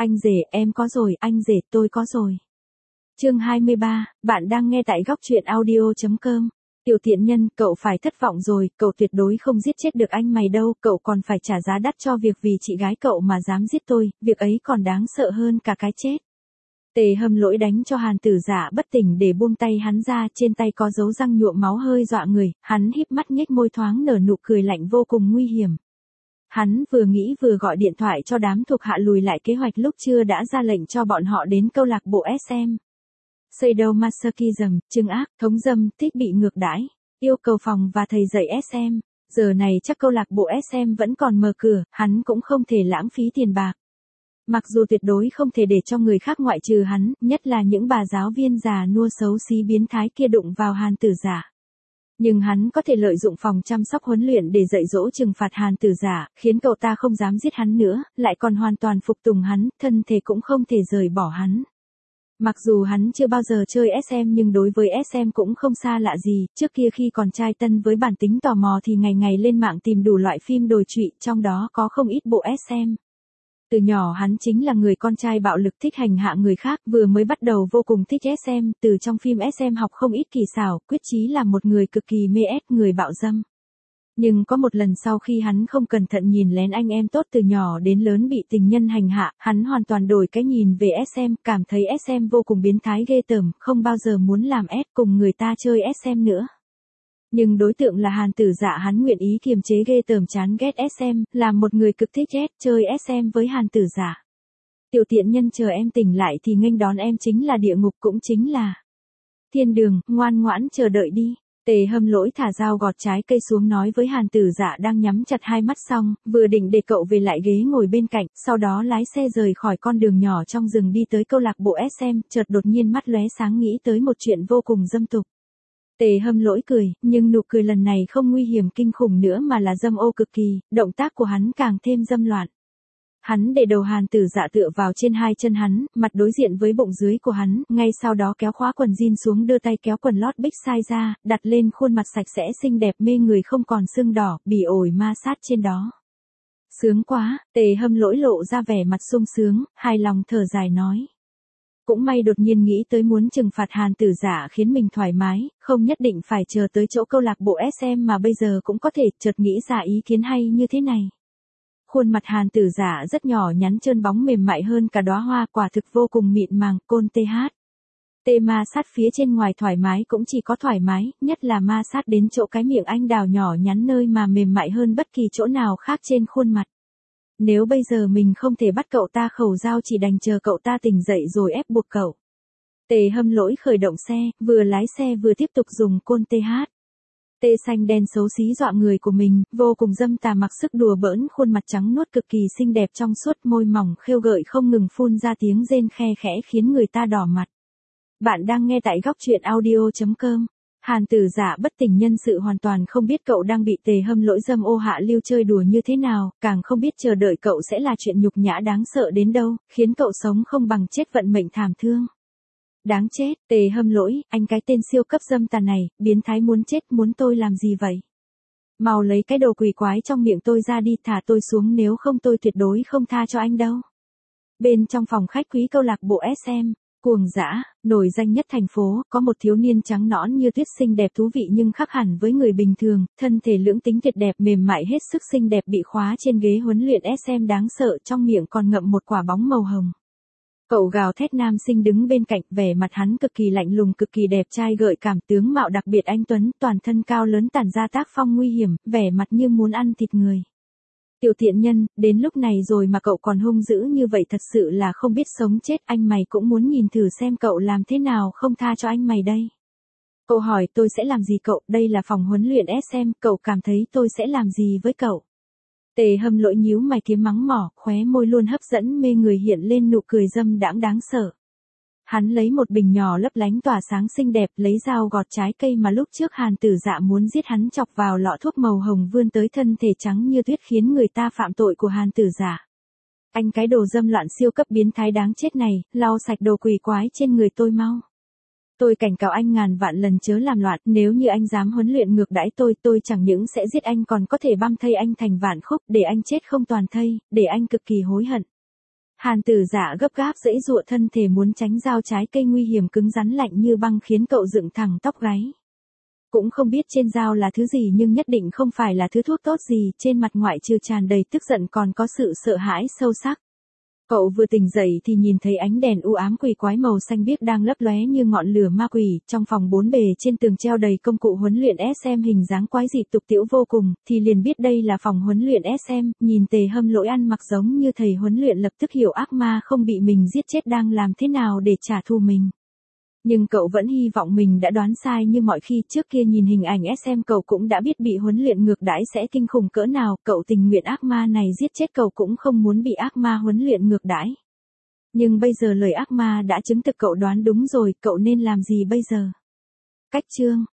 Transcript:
Anh rể, em có rồi, anh rể, tôi có rồi. Chương 23, bạn đang nghe tại góc truyện audio.com. Tiểu tiện nhân, cậu phải thất vọng rồi, cậu tuyệt đối không giết chết được anh mày đâu, cậu còn phải trả giá đắt cho việc vì chị gái cậu mà dám giết tôi, việc ấy còn đáng sợ hơn cả cái chết. Tề Hâm Lỗi đánh cho Hàn Tử Dạ bất tỉnh để buông tay hắn ra, trên tay có dấu răng nhuộm máu hơi dọa người, hắn híp mắt nhếch môi thoáng nở nụ cười lạnh vô cùng nguy hiểm. Hắn vừa nghĩ vừa gọi điện thoại cho đám thuộc hạ lùi lại kế hoạch lúc trưa đã ra lệnh cho bọn họ đến câu lạc bộ SM. Sadomasochism, trừng ác, thống dâm, thích bị ngược đãi, yêu cầu phòng và thầy dạy SM. Giờ này chắc câu lạc bộ SM vẫn còn mở cửa, hắn cũng không thể lãng phí tiền bạc. Mặc dù tuyệt đối không thể để cho người khác ngoại trừ hắn, nhất là những bà giáo viên già nua xấu xí biến thái kia đụng vào Hàn Tử Dạ. Nhưng hắn có thể lợi dụng phòng chăm sóc huấn luyện để dạy dỗ trừng phạt Hàn Tử Dạ, khiến cậu ta không dám giết hắn nữa, lại còn hoàn toàn phục tùng hắn, thân thể cũng không thể rời bỏ hắn. Mặc dù hắn chưa bao giờ chơi SM nhưng đối với SM cũng không xa lạ gì, trước kia khi còn trai tân với bản tính tò mò thì ngày ngày lên mạng tìm đủ loại phim đồi trụy, trong đó có không ít bộ SM. Từ nhỏ hắn chính là người con trai bạo lực thích hành hạ người khác, vừa mới bắt đầu vô cùng thích SM, từ trong phim SM học không ít kỳ xảo, quyết chí là một người cực kỳ mê S, người bạo dâm. Nhưng có một lần sau khi hắn không cẩn thận nhìn lén anh em tốt từ nhỏ đến lớn bị tình nhân hành hạ, hắn hoàn toàn đổi cái nhìn về SM, cảm thấy SM vô cùng biến thái ghê tởm, không bao giờ muốn làm S cùng người ta chơi SM nữa. Nhưng đối tượng là Hàn Tử Dạ, hắn nguyện ý kiềm chế ghê tởm chán ghét SM, là một người cực thích chơi SM với Hàn Tử Dạ. Tiểu tiện nhân, chờ em tỉnh lại thì nghênh đón em chính là địa ngục, cũng chính là thiên đường, ngoan ngoãn chờ đợi đi. Tề Hâm Lỗi thả dao gọt trái cây xuống nói với Hàn Tử Dạ đang nhắm chặt hai mắt xong, vừa định để cậu về lại ghế ngồi bên cạnh, sau đó lái xe rời khỏi con đường nhỏ trong rừng đi tới câu lạc bộ SM, chợt đột nhiên mắt lóe sáng nghĩ tới một chuyện vô cùng dâm tục. Tề Hâm Lỗi cười, nhưng nụ cười lần này không nguy hiểm kinh khủng nữa mà là dâm ô cực kỳ, động tác của hắn càng thêm dâm loạn. Hắn để đầu Hàn Tử Dạ tựa vào trên hai chân hắn, mặt đối diện với bụng dưới của hắn, ngay sau đó kéo khóa quần jean xuống, đưa tay kéo quần lót big size ra, đặt lên khuôn mặt sạch sẽ xinh đẹp mê người không còn sưng đỏ, bỉ ổi ma sát trên đó. Sướng quá, Tề Hâm Lỗi lộ ra vẻ mặt sung sướng, hài lòng thở dài nói. Cũng may đột nhiên nghĩ tới muốn trừng phạt Hàn Tử Dạ khiến mình thoải mái, không nhất định phải chờ tới chỗ câu lạc bộ SM mà bây giờ cũng có thể, chợt nghĩ ra ý kiến hay như thế này. Khuôn mặt Hàn Tử Dạ rất nhỏ nhắn trơn bóng mềm mại hơn cả đóa hoa, quả thực vô cùng mịn màng, côn tê ma sát phía trên ngoài thoải mái cũng chỉ có thoải mái, nhất là ma sát đến chỗ cái miệng anh đào nhỏ nhắn nơi mà mềm mại hơn bất kỳ chỗ nào khác trên khuôn mặt. Nếu bây giờ mình không thể bắt cậu ta khẩu giao chỉ đành chờ cậu ta tỉnh dậy rồi ép buộc cậu. Tề Hâm Lỗi khởi động xe, vừa lái xe vừa tiếp tục dùng côn tê xanh đen xấu xí dọa người của mình, vô cùng dâm tà, mặc sức đùa bỡn khuôn mặt trắng nuốt cực kỳ xinh đẹp trong suốt, môi mỏng khêu gợi không ngừng phun ra tiếng rên khe khẽ khiến người ta đỏ mặt. Bạn đang nghe tại góc truyện audio.com. Hàn Tử Dạ bất tỉnh nhân sự hoàn toàn không biết cậu đang bị Tề Hâm Lỗi dâm ô hạ lưu chơi đùa như thế nào, càng không biết chờ đợi cậu sẽ là chuyện nhục nhã đáng sợ đến đâu, khiến cậu sống không bằng chết vận mệnh thảm thương. Đáng chết, Tề Hâm Lỗi, anh cái tên siêu cấp dâm tà này, biến thái muốn chết, muốn tôi làm gì vậy? Mau lấy cái đồ quỷ quái trong miệng tôi ra đi, thả tôi xuống, nếu không tôi tuyệt đối không tha cho anh đâu. Bên trong phòng khách quý câu lạc bộ SM, Cuồng Dã, nổi danh nhất thành phố, có một thiếu niên trắng nõn như tuyết xinh đẹp thú vị nhưng khác hẳn với người bình thường, thân thể lưỡng tính tuyệt đẹp mềm mại hết sức xinh đẹp bị khóa trên ghế huấn luyện SM đáng sợ, trong miệng còn ngậm một quả bóng màu hồng. Cậu gào thét nam sinh đứng bên cạnh, vẻ mặt hắn cực kỳ lạnh lùng, cực kỳ đẹp trai gợi cảm, tướng mạo đặc biệt anh tuấn, toàn thân cao lớn tản ra tác phong nguy hiểm, vẻ mặt như muốn ăn thịt người. Tiểu tiện nhân, đến lúc này rồi mà cậu còn hung dữ như vậy, thật sự là không biết sống chết, anh mày cũng muốn nhìn thử xem cậu làm thế nào không tha cho anh mày đây. Cậu hỏi tôi sẽ làm gì cậu, đây là phòng huấn luyện SM, cậu cảm thấy tôi sẽ làm gì với cậu? Tề Hâm Lỗi nhíu mày kiếm mắng mỏ, khóe môi luôn hấp dẫn mê người hiện lên nụ cười dâm đãng đáng sợ. Hắn lấy một bình nhỏ lấp lánh tỏa sáng xinh đẹp, lấy dao gọt trái cây mà lúc trước Hàn Tử Dạ muốn giết hắn chọc vào lọ thuốc màu hồng vươn tới thân thể trắng như tuyết khiến người ta phạm tội của Hàn Tử Dạ. Anh cái đồ dâm loạn siêu cấp biến thái đáng chết này, lau sạch đồ quỷ quái trên người tôi mau. Tôi cảnh cáo anh ngàn vạn lần chớ làm loạn, nếu như anh dám huấn luyện ngược đãi tôi chẳng những sẽ giết anh còn có thể băm thây anh thành vạn khúc, để anh chết không toàn thây, để anh cực kỳ hối hận. Hàn Tử Dạ gấp gáp giãy giụa thân thể muốn tránh dao trái cây nguy hiểm cứng rắn lạnh như băng khiến cậu dựng thẳng tóc gáy. Cũng không biết trên dao là thứ gì nhưng nhất định không phải là thứ thuốc tốt gì, trên mặt ngoại trừ tràn đầy tức giận còn có sự sợ hãi sâu sắc. Cậu vừa tỉnh dậy thì nhìn thấy ánh đèn u ám quỷ quái màu xanh biếc đang lấp lóe như ngọn lửa ma quỷ, trong phòng bốn bề trên tường treo đầy công cụ huấn luyện SM hình dáng quái dị tục tĩu vô cùng, thì liền biết đây là phòng huấn luyện SM, nhìn Tề Hâm Lỗi ăn mặc giống như thầy huấn luyện lập tức hiểu ác ma không bị mình giết chết đang làm thế nào để trả thù mình. Nhưng cậu vẫn hy vọng mình đã đoán sai như mọi khi trước kia nhìn hình ảnh SM cậu cũng đã biết bị huấn luyện ngược đãi sẽ kinh khủng cỡ nào, cậu tình nguyện ác ma này giết chết cậu cũng không muốn bị ác ma huấn luyện ngược đãi. Nhưng bây giờ lời ác ma đã chứng thực cậu đoán đúng rồi, cậu nên làm gì bây giờ? Cách chương